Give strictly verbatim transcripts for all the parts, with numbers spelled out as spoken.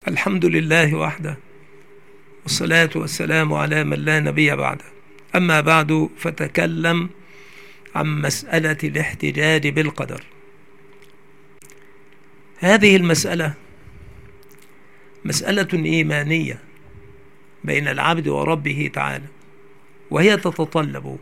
الحمد لله وحده، والصلاة والسلام على من لا نبي بعده. أما بعد، فتكلم عن مسألة الاحتجاج بالقدر. هذه المسألة مسألة إيمانية بين العبد وربه تعالى، وهي تتطلب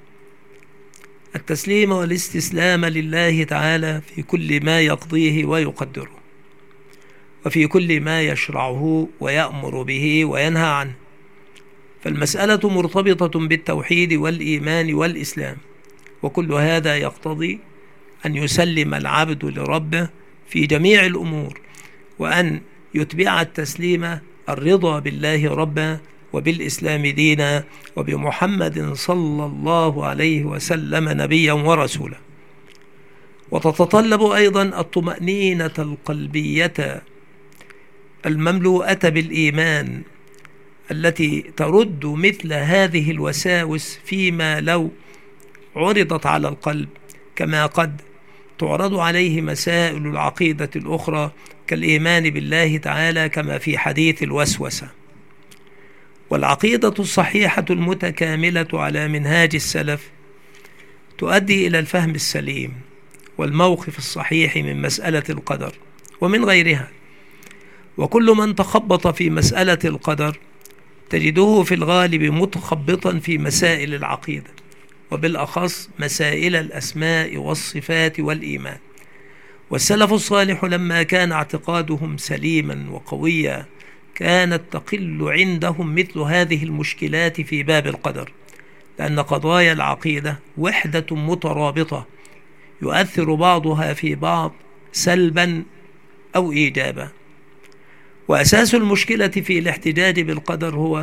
التسليم والاستسلام لله تعالى في كل ما يقضيه ويقدره، وفي كل ما يشرعه ويأمر به وينهى عنه. فالمسألة مرتبطة بالتوحيد والإيمان والإسلام، وكل هذا يقتضي أن يسلم العبد لربه في جميع الأمور، وأن يتبع التسليم الرضا بالله ربا، وبالإسلام دينا، وبمحمد صلى الله عليه وسلم نبيا ورسولا. وتتطلب أيضا الطمأنينة القلبية المملوءة بالإيمان التي ترد مثل هذه الوساوس فيما لو عرضت على القلب، كما قد تعرض عليه مسائل العقيدة الأخرى كالإيمان بالله تعالى، كما في حديث الوسوسة. والعقيدة الصحيحة المتكاملة على منهاج السلف تؤدي إلى الفهم السليم والموقف الصحيح من مسألة القدر ومن غيرها. وكل من تخبط في مسألة القدر تجده في الغالب متخبطا في مسائل العقيدة، وبالأخص مسائل الأسماء والصفات والإيمان. والسلف الصالح لما كان اعتقادهم سليما وقويا كانت تقل عندهم مثل هذه المشكلات في باب القدر، لأن قضايا العقيدة وحدة مترابطة يؤثر بعضها في بعض سلبا أو إيجابا. وأساس المشكلة في الاحتجاج بالقدر هو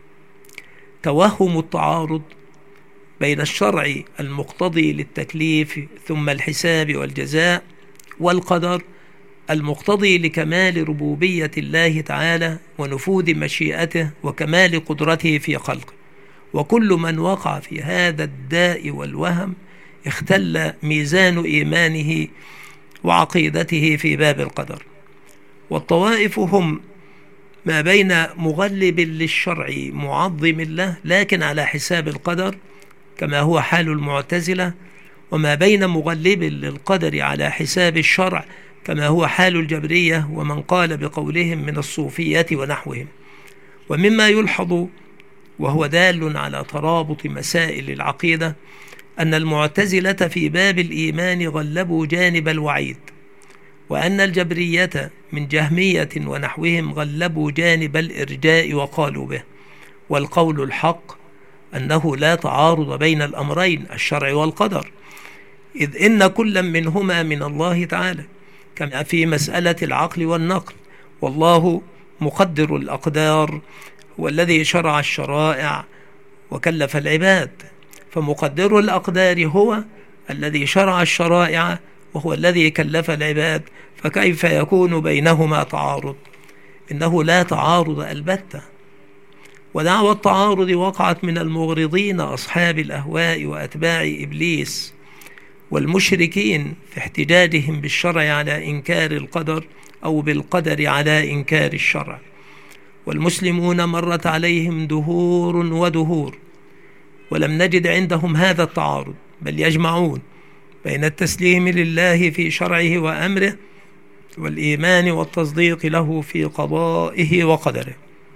توهم التعارض بين الشرع المقتضي للتكليف ثم الحساب والجزاء، والقدر المقتضي لكمال ربوبية الله تعالى ونفوذ مشيئته وكمال قدرته في خلقه. وكل من وقع في هذا الداء والوهم اختل ميزان إيمانه وعقيدته في باب القدر. والطوائف هم ما بين مغلب للشرع معظم له لكن على حساب القدر، كما هو حال المعتزلة، وما بين مغلب للقدر على حساب الشرع، كما هو حال الجبرية ومن قال بقولهم من الصوفية ونحوهم. ومما يلحظ وهو دال على ترابط مسائل العقيدة أن المعتزلة في باب الإيمان غلبوا جانب الوعيد، وأن الجبرية من جهمية ونحوهم غلبوا جانب الإرجاء وقالوا به. والقول الحق أنه لا تعارض بين الأمرين الشرع والقدر، إذ إن كل منهما من الله تعالى، كما في مسألة العقل والنقل. والله مقدر الأقدار هو الذي شرع الشرائع وكلف العباد، فمقدر الأقدار هو الذي شرع الشرائع وهو الذي كلف العباد، فكيف يكون بينهما تعارض؟ إنه لا تعارض البتة. ودعوى التعارض وقعت من المغرضين أصحاب الأهواء وأتباع إبليس والمشركين في احتجاجهم بالشرع على إنكار القدر أو بالقدر على إنكار الشرع. والمسلمون مرت عليهم دهور ودهور ولم نجد عندهم هذا التعارض، بل يجمعون بين التسليم لله في شرعه وأمره والإيمان والتصديق له في قضائه وقدره.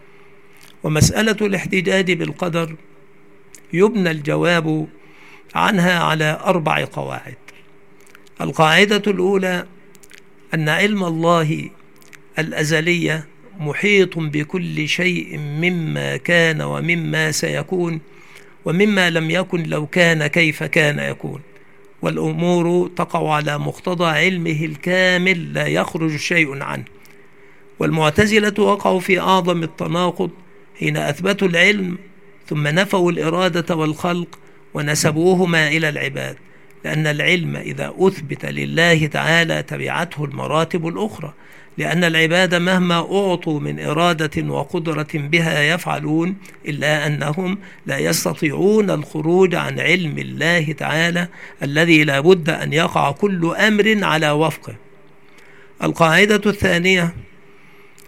ومسألة الاحتجاج بالقدر يبنى الجواب عنها على أربع قواعد. القاعدة الأولى أن علم الله الأزلي محيط بكل شيء مما كان ومما سيكون ومما لم يكن لو كان كيف كان يكون، والأمور تقع على مقتضى علمه الكامل لا يخرج شيء عنه. والمعتزلة وقعوا في أعظم التناقض حين أثبتوا العلم ثم نفوا الإرادة والخلق ونسبوهما إلى العباد، لأن العلم إذا أثبت لله تعالى تبعته المراتب الأخرى، لأن العباد مهما أعطوا من إرادة وقدرة بها يفعلون، إلا أنهم لا يستطيعون الخروج عن علم الله تعالى الذي لا بد أن يقع كل أمر على وفقه. القاعدة الثانية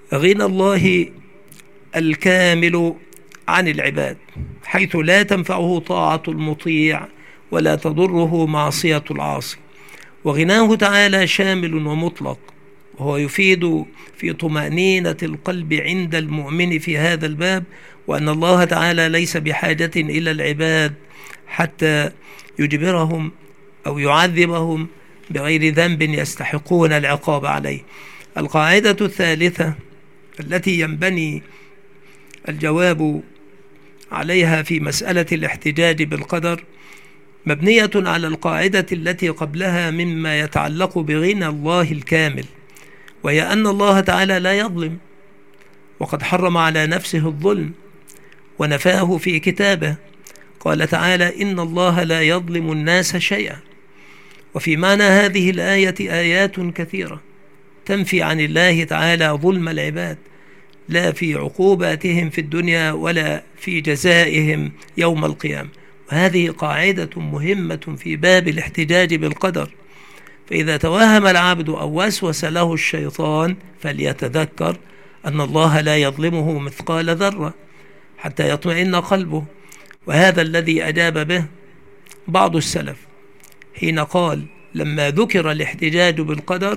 غنى الله الكامل عن العباد، حيث لا تنفعه طاعة المطيع ولا تضره معصية العاصي. وغناه تعالى شامل ومطلق، وهو يفيد في طمأنينة القلب عند المؤمن في هذا الباب، وأن الله تعالى ليس بحاجة إلى العباد حتى يجبرهم أو يعذبهم بغير ذنب يستحقون العقاب عليه. القاعدة الثالثة التي ينبني الجواب عليها في مسألة الاحتجاج بالقدر مبنية على القاعدة التي قبلها مما يتعلق بغنى الله الكامل، وهي أن الله تعالى لا يظلم، وقد حرم على نفسه الظلم ونفاه في كتابه. قال تعالى: إن الله لا يظلم الناس شيئا. وفي معنى هذه الآية آيات كثيرة تنفي عن الله تعالى ظلم العباد، لا في عقوباتهم في الدنيا ولا في جزائهم يوم القيامة. وهذه قاعدة مهمة في باب الاحتجاج بالقدر، فإذا توهم العبد أو وسوس له الشيطان فليتذكر أن الله لا يظلمه مثقال ذرة حتى يطمئن قلبه. وهذا الذي أجاب به بعض السلف حين قال لما ذكر الاحتجاج بالقدر: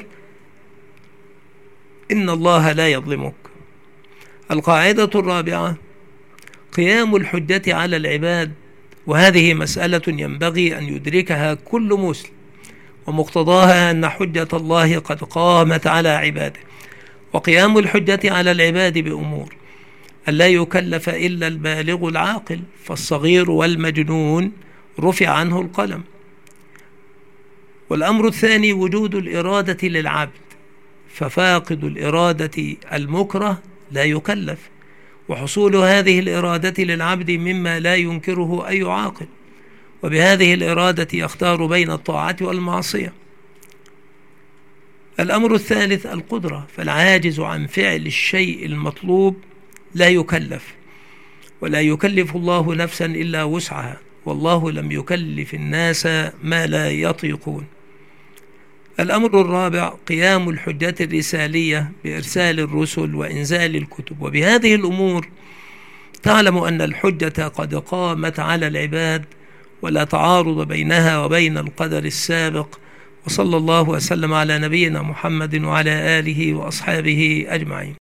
إن الله لا يظلمك. القاعدة الرابعة قيام الحجة على العباد، وهذه مسألة ينبغي أن يدركها كل مسلم، ومقتضاها أن حجة الله قد قامت على عباده. وقيام الحجة على العباد بأمور: ألا يكلف إلا البالغ العاقل، فالصغير والمجنون رفع عنه القلم. والأمر الثاني وجود الإرادة للعبد، ففاقد الإرادة المكره لا يكلف، وحصول هذه الإرادة للعبد مما لا ينكره أي عاقل، وبهذه الإرادة يختار بين الطاعة والمعصية. الأمر الثالث القدرة، فالعاجز عن فعل الشيء المطلوب لا يكلف، ولا يكلف الله نفسا إلا وسعها، والله لم يكلف الناس ما لا يطيقون. الأمر الرابع قيام الحجة الرسالية بإرسال الرسل وإنزال الكتب. وبهذه الأمور تعلم أن الحجة قد قامت على العباد، ولا تعارض بينها وبين القدر السابق. وصلى الله وسلم على نبينا محمد وعلى آله وأصحابه أجمعين.